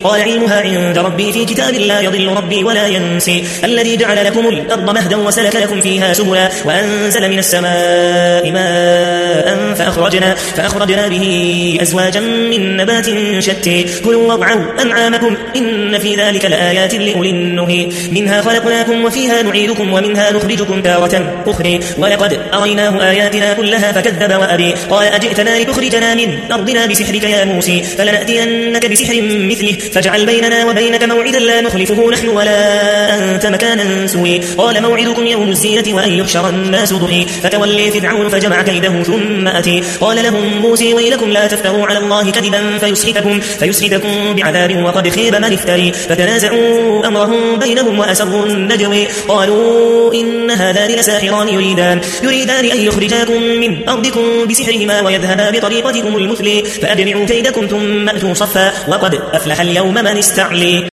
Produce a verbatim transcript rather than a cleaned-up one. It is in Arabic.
قال علمها عند ربي في كتاب لا يضل ربي ولا ينسي الذي جعل لكم الأرض مهدا وسلك لكم فيها سبلا وأنزل من السماء ماء فأخرجنا, فأخرجنا به أزواجا من نبات شتى كلوا وارعوا أنعامكم إن في ذلك لآيات لأولي النهي منها خلقناكم وفيها نعيدكم ومنها نخرجكم تارة أخرى ولقد أريناه آياتنا كلها فكذب وأبي قال أجئتنا لتخرجنا من أرضنا بسحرك يا موسى فلنأتينك بسحر مثله فاجعل بيننا وبينك موعدا لا نخلفه نحن ولا أنت مكانا سوي قال موعدكم يوم الزينة وأن يحشر الناس ضحى فتولي فرعون فجمع كيده ثم أتي قال لهم موسى ويلكم لا تفتروا على الله كذبا فيسحتكم, فيسحتكم بعذاب وقد خيب من افتري فتنازعوا أمرهم بينهم وأسروا النجوى قالوا إن هذان لساحران يريدان, يريدان أن يخرجاكم من أرضكم بسحرهما ويذهبا بطريقتكم المثلى فأجمعوا كيدكم ثم أتوا صفا وقد أفلح اليوم من استعلي.